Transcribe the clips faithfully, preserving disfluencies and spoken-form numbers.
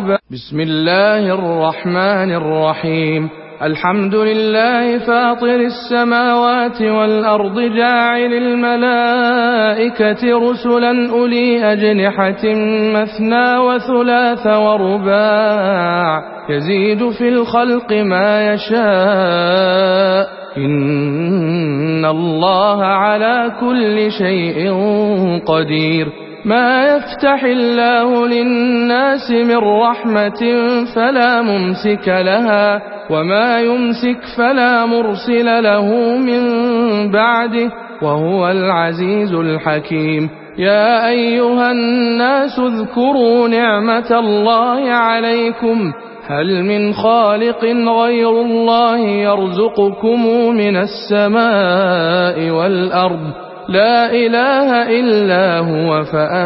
بسم الله الرحمن الرحيم. الحمد لله فاطر السماوات والأرض جاعل الملائكة رسلا أولي أجنحة مثنى وثلاث ورباع يزيد في الخلق ما يشاء إن الله على كل شيء قدير. ما يفتح الله للناس من رحمة فلا ممسك لها وما يمسك فلا مرسل له من بعده وهو العزيز الحكيم. يا أيها الناس اذكروا نعمة الله عليكم هل من خالق غير الله يرزقكم من السماء والأرض لا إله إلا هو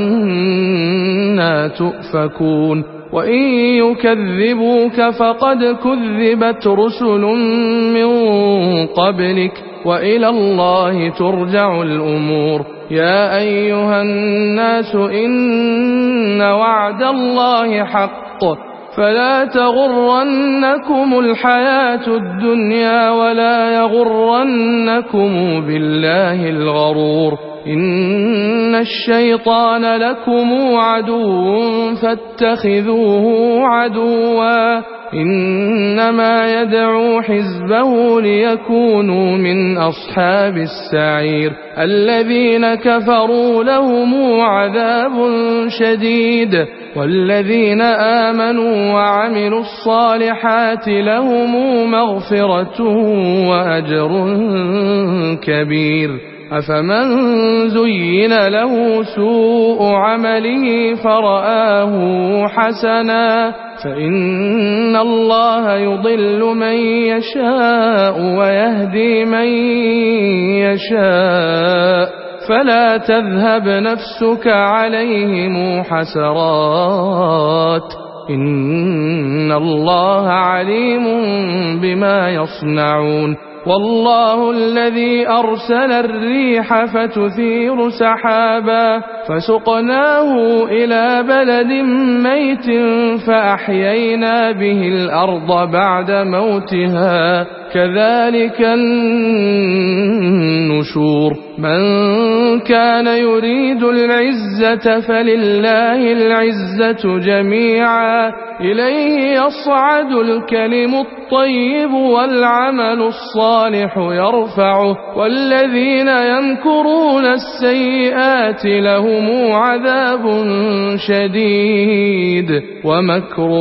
فأنى تؤفكون. وإن يكذبوك فقد كذبت رسل من قبلك وإلى الله ترجع الأمور. يا أيها الناس إن وعد الله حق فلا تغرنكم الحياة الدنيا ولا يغرنكم بالله الغرور. إن الشيطان لكم عدو فاتخذوه عدوا إنما يدعو حزبه ليكونوا من أصحاب السعير. الذين كفروا لهم عذاب شديد والذين آمنوا وعملوا الصالحات لهم مغفرة وأجر كبير. أفمن زين له سوء عمله فرآه حسنا فإن الله يضل من يشاء ويهدي من يشاء فلا تذهب نفسك عليهم حسرات إن الله عليم بما يصنعون. والله الذي أرسل الريح فتثير سحابا فسقناه إلى بلد ميت فأحيينا به الأرض بعد موتها كذلك النشور. من كان يريد العزة فلله العزة جميعا إليه يصعد الكلم الطيب والعمل الصالح يرفعه والذين يمكرون السيئات لهم عذاب شديد ومكر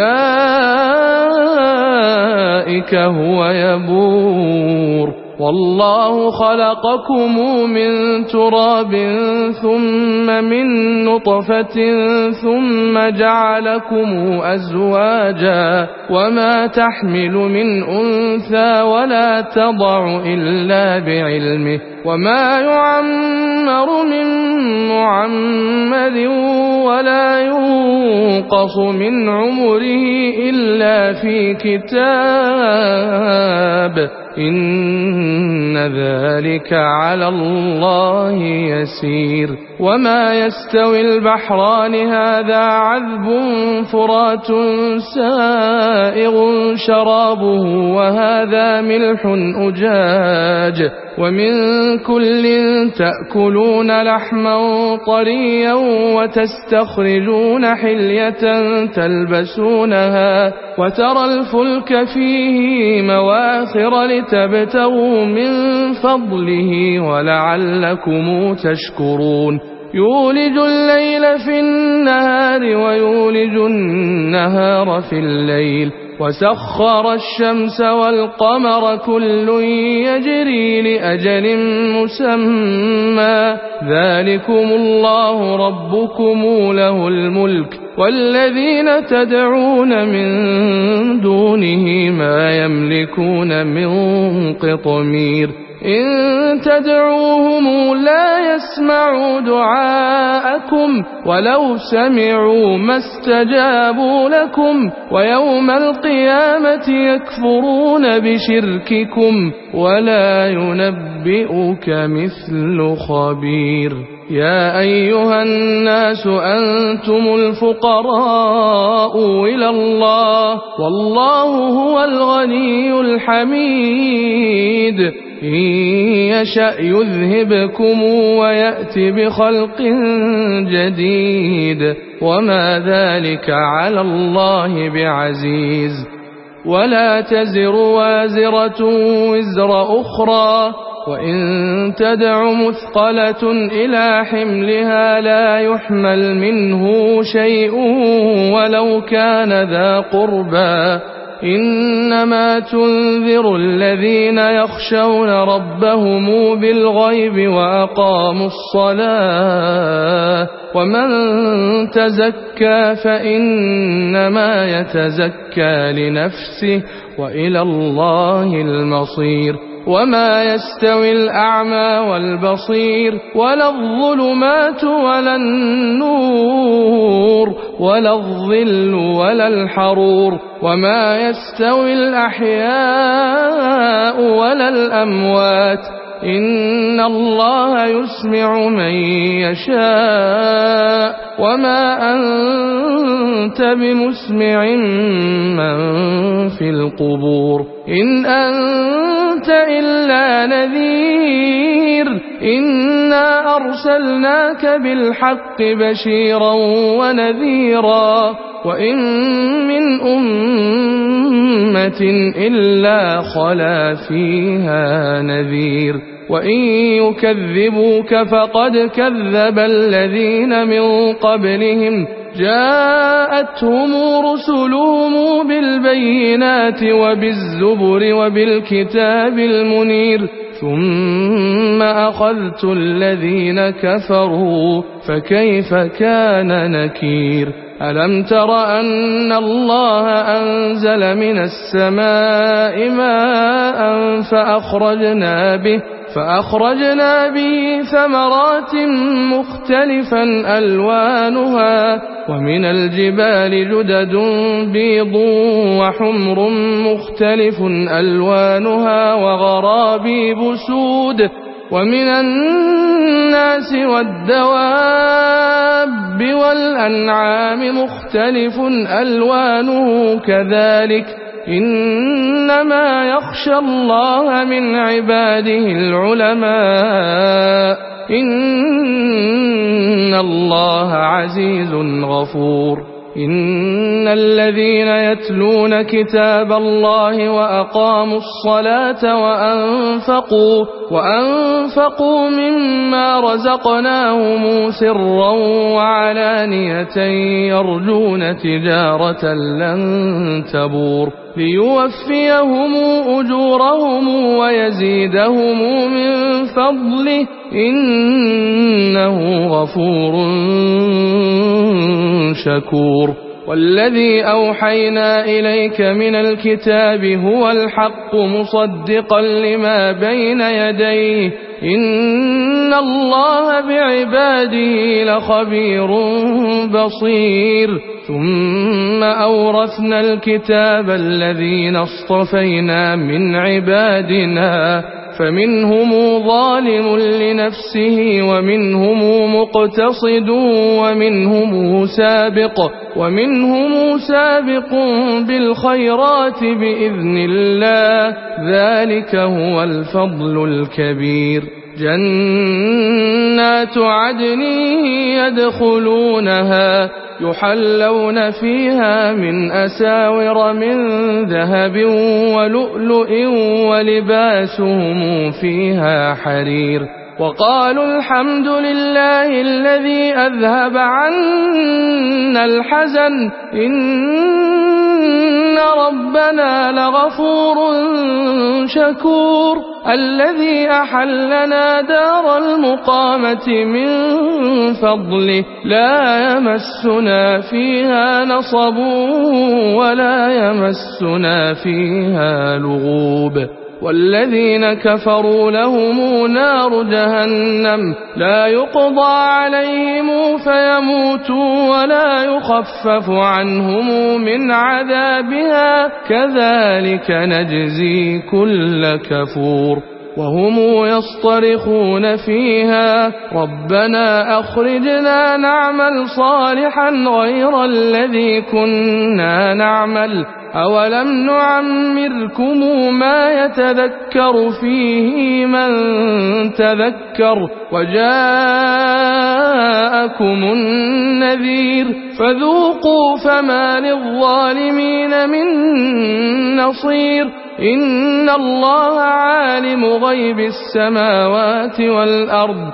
أولئك هو يبور. والله خلقكم من تراب ثم من نطفة ثم جعلكم أزواجا وما تحمل من أنثى ولا تضع إلا بعلمه وما يعمر من معمر ولا ينقص من عمره إلا في كتاب إن ذلك على الله يسير. وما يستوي البحران هذا عذب فرات سائغ شرابه وهذا ملح أجاج ومن كل تأكلون لحما طريا وتستخرجون حلية تلبسونها وترى الفلك فيه مواخر لتبتغوا من فضله ولعلكم تشكرون. يولج الليل في النهار ويولج النهار في الليل وسخر الشمس والقمر كل يجري لأجل مسمى ذلكم الله ربكم له الملك والذين تدعون من دونه ما يملكون من قطمير. إن تدعوهم لا يسمعوا دعاءكم ولو سمعوا ما استجابوا لكم ويوم القيامة يكفرون بشرككم ولا ينبئك مثل خبير. يا أيها الناس أنتم الفقراء إلى الله والله هو الغني الحميد إن يشأ يذهبكم ويأت بخلق جديد وما ذلك على الله بعزيز ولا تزر وازرة وزر أخرى وإن تدع مثقلة إلى حملها لا يحمل منه شيء ولو كان ذا قربى إنما تنذر الذين يخشون ربهم بالغيب وأقاموا الصلاة ومن تزكى فإنما يتزكى لنفسه وإلى الله المصير وما يستوي الأعمى والبصير ولا الظلمات ولا النور ولا الظل ولا الحرور وما يستوي الأحياء ولا الأموات إن الله يسمع من يشاء وما أنت بمسمع من في القبور إن أنت إلا نذير إنا أرسلناك بالحق بشيرا ونذيرا وإن من أمة إلا خلا فيها نذير وإن يكذبوك فقد كذب الذين من قبلهم جاءتهم رسلهم بالبينات وبالزبر وبالكتاب المنير ثم أخذت الذين كفروا فكيف كان نكير ألم تر أن الله أنزل من السماء ماء فأخرجنا به فأخرجنا به ثمرات مختلفا ألوانها ومن الجبال جدد بيض وحمر مختلف ألوانها وغرابيب سود ومن الناس والدواب والأنعام مختلف ألوانه كذلك إنما يخشى الله من عباده العلماء إن الله عزيز غفور إن الذين يتلون كتاب الله وأقاموا الصلاة وأنفقوا وأنفقوا مما رزقناهم سرا وعلانية يرجون تجارة لن تبور ليوفيهم أجورهم ويزيدهم من فضله إنه غفور شكور والذي أوحينا إليك من الكتاب هو الحق مصدقا لما بين يديه إن الله بعباده لخبير بصير ثم أورثنا الكتاب الذين اصطفينا من عبادنا فمنهم ظالم لنفسه ومنهم مقتصد ومنهم سابق ومنهم سابق بالخيرات بإذن الله ذلك هو الفضل الكبير جنات عدن يدخلونها يحلون فيها من أساور من ذهب ولؤلؤ ولباسهم فيها حرير وقالوا الحمد لله الذي أذهب عنا الحزن إن ربنا لغفور شكور الذي أحلنا دار المقامة من فضله لا يمسنا فيها نصب ولا يمسنا فيها لغوب والذين كفروا لهم نار جهنم لا يقضى عليهم فيموتوا ولا يخفف عنهم من عذابها كذلك نجزي كل كفور وهم يصطرخون فيها ربنا أخرجنا نعمل صالحا غير الذي كنا نعمل أولم نعمركم ما يتذكر فيه من تذكر وجاءكم النذير فذوقوا فما للظالمين من نصير إن الله عالم غيب السماوات والأرض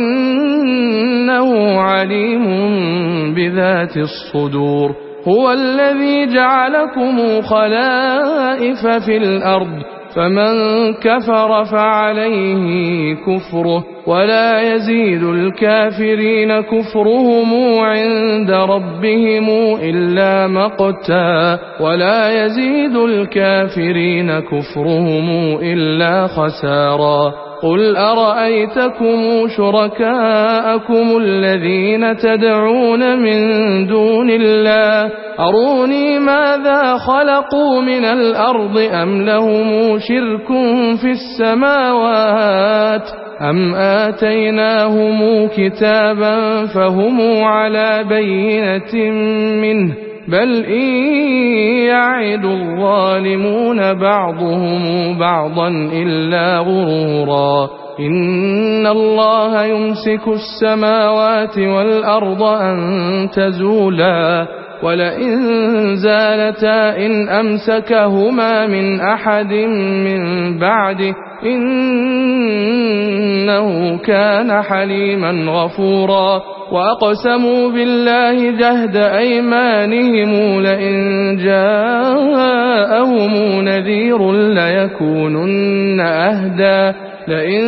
إنه عليم بذات الصدور هو الذي جعلكم خلائف في الأرض فمن كفر فعليه كفره ولا يزيد الكافرين كفرهم عند ربهم إلا مقتا ولا يزيد الكافرين كفرهم إلا خسارا قل أرأيتكم شركاءكم الذين تدعون من دون الله أروني ماذا خلقوا من الأرض أم لهم شرك في السماوات أم آتيناهم كتابا فهم على بينة منه بل إن يعد الظالمون بعضهم بعضا إلا غرورا إن الله يمسك السماوات والأرض أن تزولا ولئن زالتا إن أمسكهما من أحد من بعده إنه كان حليما غفورا وأقسموا بالله جهد أيمانهم لئن جاءهم نذير ليكونن أهدى لئن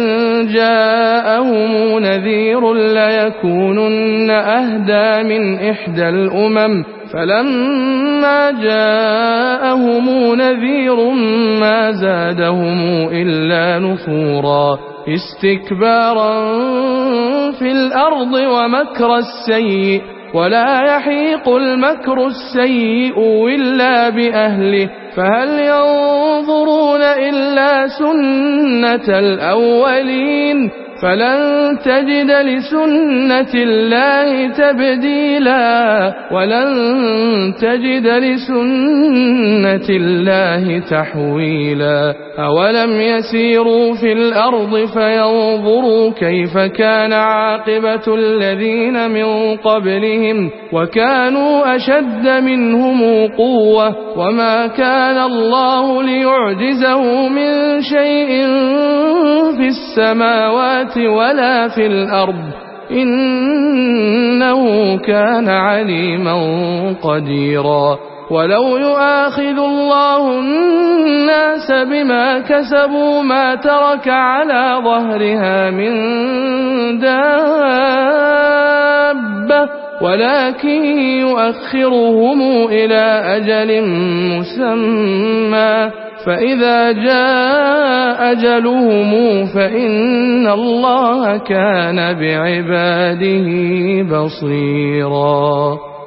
جاءهم نذير ليكونن أهدى من إحدى الأمم فلما جاءهم نذير ما زادهم إلا نفورا استكبارا في الأرض ومكر السيء ولا يحيق المكر السيء إلا بأهله فهل ينظرون إلا سنة الأولين فلن تجد لسنة الله تبديلا ولن تجد لسنة الله تحويلا أولم يسيروا في الأرض فينظروا كيف كان عاقبة الذين من قبلهم وكانوا أشد منهم قوة وما كان الله ليعجزه من شيء في السماوات ولا في الأرض إنه كان عليما قديرا ولو يؤاخذ الله الناس بما كسبوا ما ترك على ظهرها من دابة ولكن يؤخرهم إلى أجل مسمى فإذا جاء أجلهم فإن الله كان بعباده بصيرا.